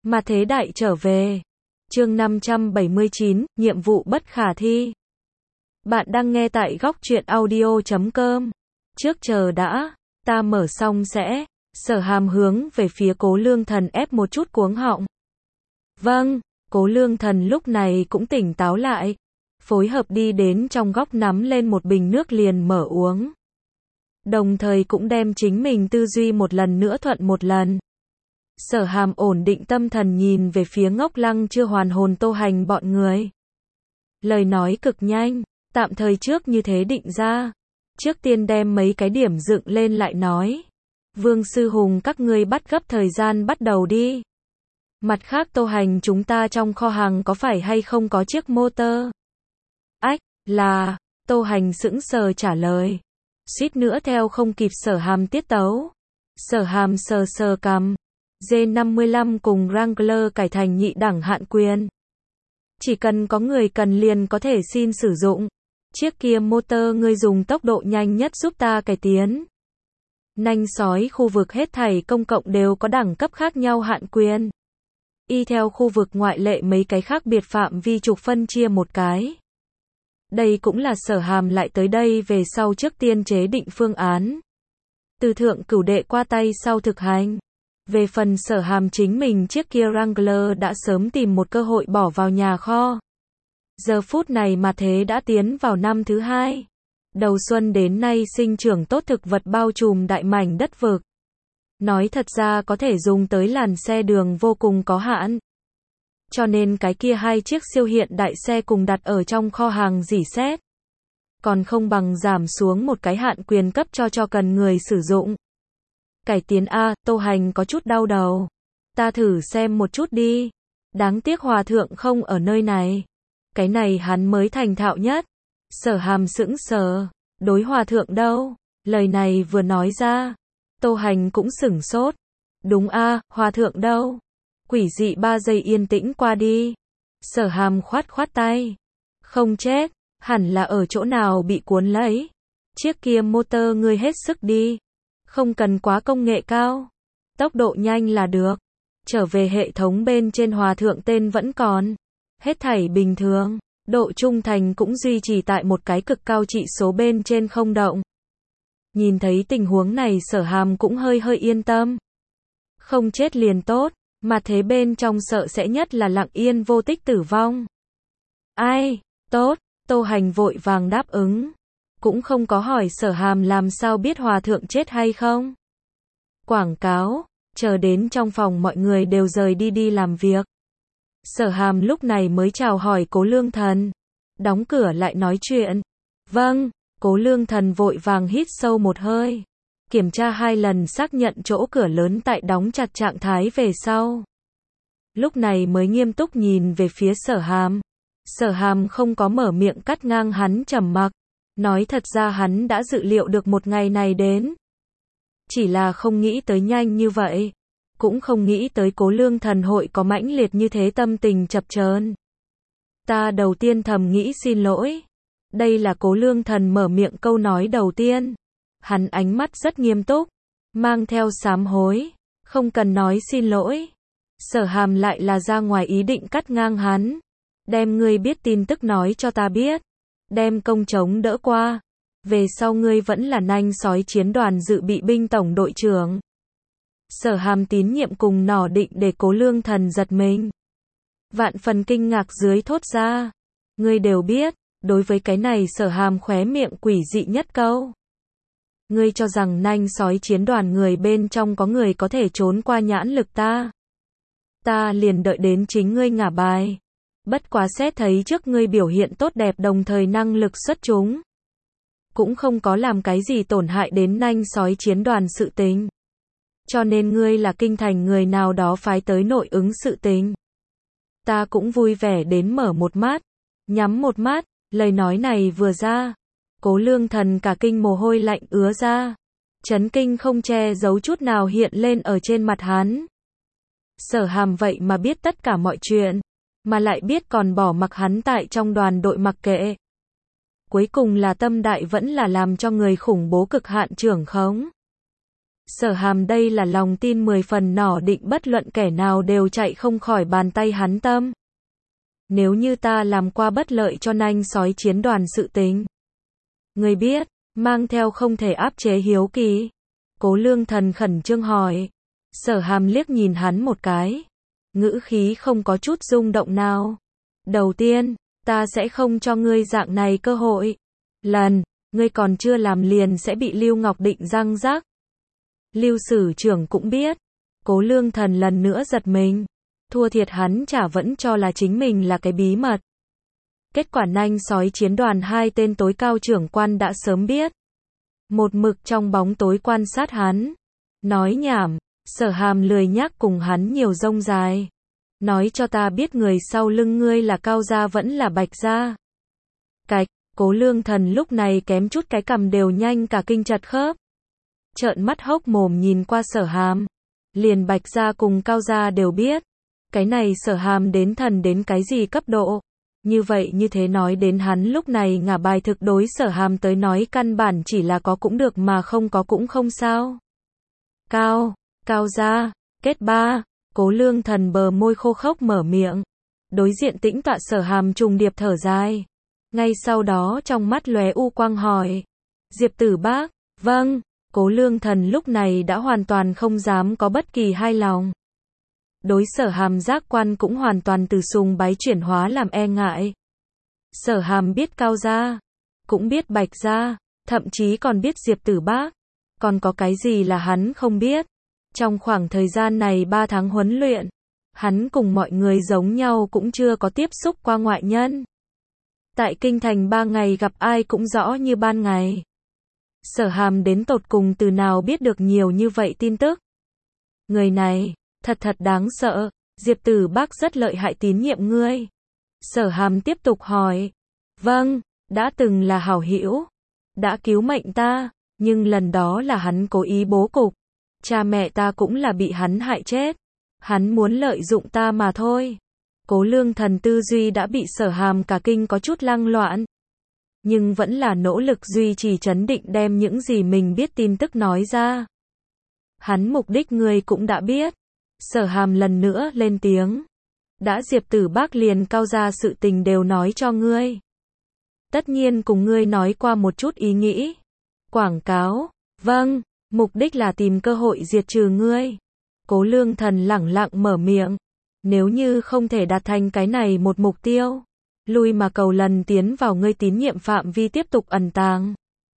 Mà thế đại trở về. Chương 579, nhiệm vụ bất khả thi. Bạn đang nghe tại góc truyện audio.com. Trước chờ đã, ta mở xong sẽ. Sở Hàm hướng về phía Cố Lương Thần ép một chút cuống họng. Vâng, Cố Lương Thần lúc này cũng tỉnh táo lại. Phối hợp đi đến trong góc nắm lên một bình nước liền mở uống. Đồng thời cũng đem chính mình tư duy một lần nữa thuận một lần. Sở Hàm ổn định tâm thần nhìn về phía ngốc lăng chưa hoàn hồn Tô Hành bọn người. Lời nói cực nhanh, tạm thời trước như thế định ra. Trước tiên đem mấy cái điểm dựng lên lại nói. Vương Sư Hùng các ngươi bắt gấp thời gian bắt đầu đi. Mặt khác Tô Hành chúng ta trong kho hàng có phải hay không có chiếc motor? Ách, là, Tô Hành sững sờ trả lời. Suýt nữa theo không kịp Sở Hàm tiết tấu. Sở Hàm sờ sờ cằm. G55 cùng Wrangler cải thành nhị đẳng hạn quyền. Chỉ cần có người cần liền có thể xin sử dụng. Chiếc kia motor ngươi dùng tốc độ nhanh nhất giúp ta cải tiến. Nanh sói khu vực hết thảy công cộng đều có đẳng cấp khác nhau hạn quyền. Y theo khu vực ngoại lệ mấy cái khác biệt phạm vi trục phân chia một cái. Đây cũng là Sở Hàm lại tới đây về sau trước tiên chế định phương án. Từ thượng cửu đệ qua tay sau thực hành. Về phần Sở Hàm chính mình chiếc kia Wrangler đã sớm tìm một cơ hội bỏ vào nhà kho. Giờ phút này mà thế đã tiến vào năm thứ 2. Đầu xuân đến nay sinh trưởng tốt thực vật bao trùm đại mảnh đất vực. Nói thật ra có thể dùng tới làn xe đường vô cùng có hạn. Cho nên cái kia 2 chiếc siêu hiện đại xe cùng đặt ở trong kho hàng rỉ sét. Còn không bằng giảm xuống một cái hạn quyền cấp cho cần người sử dụng. Cải tiến A, Tô Hành có chút đau đầu. Ta thử xem một chút đi. Đáng tiếc Hòa Thượng không ở nơi này. Cái này hắn mới thành thạo nhất. Sở Hàm sững sờ. Đối Hòa Thượng đâu? Lời này vừa nói ra. Tô Hành cũng sửng sốt. Đúng A, Hòa Thượng đâu? Quỷ dị 3 giây yên tĩnh qua đi. Sở Hàm khoát khoát tay. Không chết, hẳn là ở chỗ nào bị cuốn lấy. Chiếc kia motor ngươi hết sức đi. Không cần quá công nghệ cao. Tốc độ nhanh là được. Trở về hệ thống bên trên Hòa Thượng tên vẫn còn. Hết thảy bình thường. Độ trung thành cũng duy trì tại một cái cực cao trị số bên trên không động. Nhìn thấy tình huống này Sở Hàm cũng hơi yên tâm. Không chết liền tốt. Mà thế bên trong sợ sẽ nhất là lặng yên vô tích tử vong. Ai, tốt, Tô Hành vội vàng đáp ứng. Cũng không có hỏi Sở Hàm làm sao biết Hòa Thượng chết hay không. Quảng cáo, chờ đến trong phòng mọi người đều rời đi làm việc. Sở Hàm lúc này mới chào hỏi Cố Lương Thần. Đóng cửa lại nói chuyện. Vâng, Cố Lương Thần vội vàng hít sâu một hơi. Kiểm tra 2 lần xác nhận chỗ cửa lớn tại đóng chặt trạng thái về sau. Lúc này mới nghiêm túc nhìn về phía Sở Hàm. Sở Hàm không có mở miệng cắt ngang hắn trầm mặc. Nói thật ra hắn đã dự liệu được một ngày này đến. Chỉ là không nghĩ tới nhanh như vậy. Cũng không nghĩ tới Cố Lương Thần hội có mãnh liệt như thế tâm tình chập chờn. Ta đầu tiên thầm nghĩ xin lỗi. Đây là Cố Lương Thần mở miệng câu nói đầu tiên. Hắn ánh mắt rất nghiêm túc, mang theo sám hối, không cần nói xin lỗi. Sở Hàm lại là ra ngoài ý định cắt ngang hắn. Đem ngươi biết tin tức nói cho ta biết. Đem công chống đỡ qua. Về sau ngươi vẫn là nanh sói chiến đoàn dự bị binh tổng đội trưởng. Sở Hàm tín nhiệm cùng nỏ định để Cố Lương Thần giật mình. Vạn phần kinh ngạc dưới thốt ra. Ngươi đều biết, đối với cái này Sở Hàm khóe miệng quỷ dị nhất câu. Ngươi cho rằng nanh sói chiến đoàn người bên trong có người có thể trốn qua nhãn lực ta. Ta liền đợi đến chính ngươi ngả bài. Bất quá xét thấy trước ngươi biểu hiện tốt đẹp đồng thời năng lực xuất chúng. Cũng không có làm cái gì tổn hại đến nanh sói chiến đoàn sự tình. Cho nên ngươi là kinh thành người nào đó phái tới nội ứng sự tình. Ta cũng vui vẻ đến mở một mắt, nhắm một mắt, lời nói này vừa ra. Cố Lương Thần cả kinh mồ hôi lạnh ứa ra. Chấn kinh không che giấu chút nào hiện lên ở trên mặt hắn. Sở Hàm vậy mà biết tất cả mọi chuyện. Mà lại biết còn bỏ mặc hắn tại trong đoàn đội mặc kệ. Cuối cùng là tâm đại vẫn là làm cho người khủng bố cực hạn trưởng khống. Sở Hàm đây là lòng tin 10 phần nỏ định bất luận kẻ nào đều chạy không khỏi bàn tay hắn tâm. Nếu như ta làm qua bất lợi cho nanh sói chiến đoàn sự tình. Ngươi biết, mang theo không thể áp chế hiếu kỳ. Cố Lương Thần khẩn trương hỏi. Sở Hàm liếc nhìn hắn một cái. Ngữ khí không có chút rung động nào. Đầu tiên, ta sẽ không cho ngươi dạng này cơ hội. Ngươi còn chưa làm liền sẽ bị Lưu Ngọc Định răng rắc. Lưu Sử trưởng cũng biết. Cố Lương Thần lần nữa giật mình. Thua thiệt hắn chả vẫn cho là chính mình là cái bí mật. Kết quả nanh sói chiến đoàn 2 tên tối cao trưởng quan đã sớm biết. Một mực trong bóng tối quan sát hắn. Nói nhảm, Sở Hàm lười nhác cùng hắn nhiều rông dài. Nói cho ta biết người sau lưng ngươi là Cao gia vẫn là Bạch gia. Cạch, Cố Lương Thần lúc này kém chút cái cằm đều nhanh cả kinh chật khớp. Trợn mắt hốc mồm nhìn qua Sở Hàm. Liền Bạch gia cùng Cao gia đều biết. Cái này Sở Hàm đến thần đến cái gì cấp độ. Như vậy như thế nói đến hắn lúc này ngả bài thực đối Sở Hàm tới nói căn bản chỉ là có cũng được mà không có cũng không sao. Cao gia, kết ba, Cố Lương Thần bờ môi khô khốc mở miệng. Đối diện tĩnh tọa Sở Hàm trùng điệp thở dài. Ngay sau đó trong mắt lóe u quang hỏi. Diệp Tử Bác, vâng, Cố Lương Thần lúc này đã hoàn toàn không dám có bất kỳ hai lòng. Đối Sở Hàm giác quan cũng hoàn toàn từ sùng bái chuyển hóa làm e ngại. Sở Hàm biết Cao gia, cũng biết Bạch gia, thậm chí còn biết Diệp Tử Bác. Còn có cái gì là hắn không biết? Trong khoảng thời gian này 3 tháng huấn luyện, hắn cùng mọi người giống nhau cũng chưa có tiếp xúc qua ngoại nhân. Tại kinh thành 3 ngày gặp ai cũng rõ như ban ngày. Sở Hàm đến tột cùng từ nào biết được nhiều như vậy tin tức? Người này, thật đáng sợ, Diệp Tử Bác rất lợi hại tín nhiệm ngươi. Sở Hàm tiếp tục hỏi. Vâng, đã từng là hảo hữu, đã cứu mệnh ta, nhưng lần đó là hắn cố ý bố cục. Cha mẹ ta cũng là bị hắn hại chết. Hắn muốn lợi dụng ta mà thôi. Cố Lương Thần tư duy đã bị Sở Hàm cả kinh có chút lăng loạn. Nhưng vẫn là nỗ lực duy trì trấn định đem những gì mình biết tin tức nói ra. Hắn mục đích ngươi cũng đã biết. Sở Hàm lần nữa lên tiếng. Đã Diệp Tử Bác liền Cao gia sự tình đều nói cho ngươi. Tất nhiên cùng ngươi nói qua một chút ý nghĩ. Quảng cáo, vâng, mục đích là tìm cơ hội diệt trừ ngươi. Cố Lương Thần lẳng lặng mở miệng. Nếu như không thể đạt thành cái này một mục tiêu, lui mà cầu lần tiến vào ngươi tín nhiệm phạm vi tiếp tục ẩn tàng.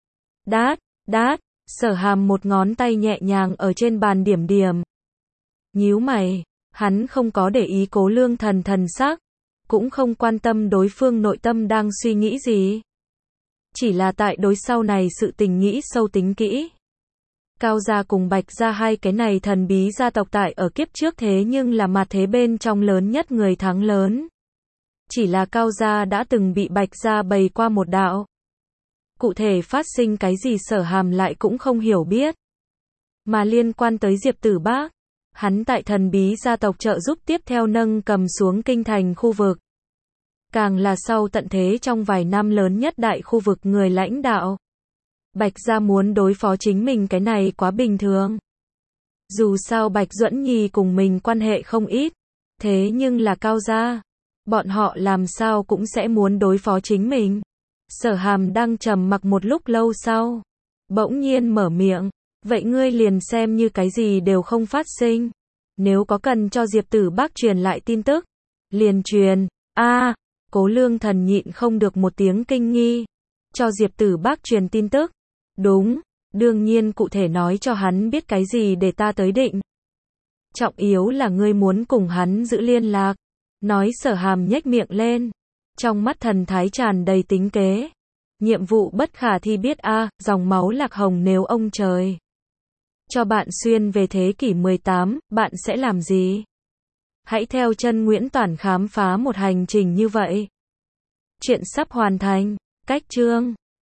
Đát, Sở Hàm một ngón tay nhẹ nhàng ở trên bàn điểm điểm. Nhíu mày, hắn không có để ý Cố Lương Thần thần sắc, cũng không quan tâm đối phương nội tâm đang suy nghĩ gì. Chỉ là tại đối sau này sự tình nghĩ sâu tính kỹ. Cao gia cùng Bạch gia hai cái này thần bí gia tộc tại ở kiếp trước thế nhưng là mặt thế bên trong lớn nhất người thắng lớn. Chỉ là Cao gia đã từng bị Bạch gia bày qua một đạo. Cụ thể phát sinh cái gì Sở Hàm lại cũng không hiểu biết. Mà liên quan tới Diệp Tử Bác, hắn tại thần bí gia tộc trợ giúp tiếp theo nâng cầm xuống kinh thành khu vực. Càng là sau tận thế trong vài năm lớn nhất đại khu vực người lãnh đạo. Bạch gia muốn đối phó chính mình cái này quá bình thường. Dù sao Bạch Duẫn Nhi cùng mình quan hệ không ít, thế nhưng là Cao gia, bọn họ làm sao cũng sẽ muốn đối phó chính mình. Sở Hàm đang trầm mặc một lúc lâu sau, bỗng nhiên mở miệng, vậy ngươi liền xem như cái gì đều không phát sinh. Nếu có cần cho Diệp Tử Bác truyền lại tin tức, liền truyền. Cố Lương Thần nhịn không được một tiếng kinh nghi. Cho Diệp Tử Bác truyền tin tức. Đúng, đương nhiên cụ thể nói cho hắn biết cái gì để ta tới định. Trọng yếu là ngươi muốn cùng hắn giữ liên lạc. Nói Sở Hàm nhếch miệng lên. Trong mắt thần thái tràn đầy tính kế. Nhiệm vụ bất khả thi biết dòng máu lạc hồng nếu ông trời cho bạn xuyên về thế kỷ 18, bạn sẽ làm gì? Hãy theo chân Nguyễn Toản khám phá một hành trình như vậy. Chuyện sắp hoàn thành. Cách chương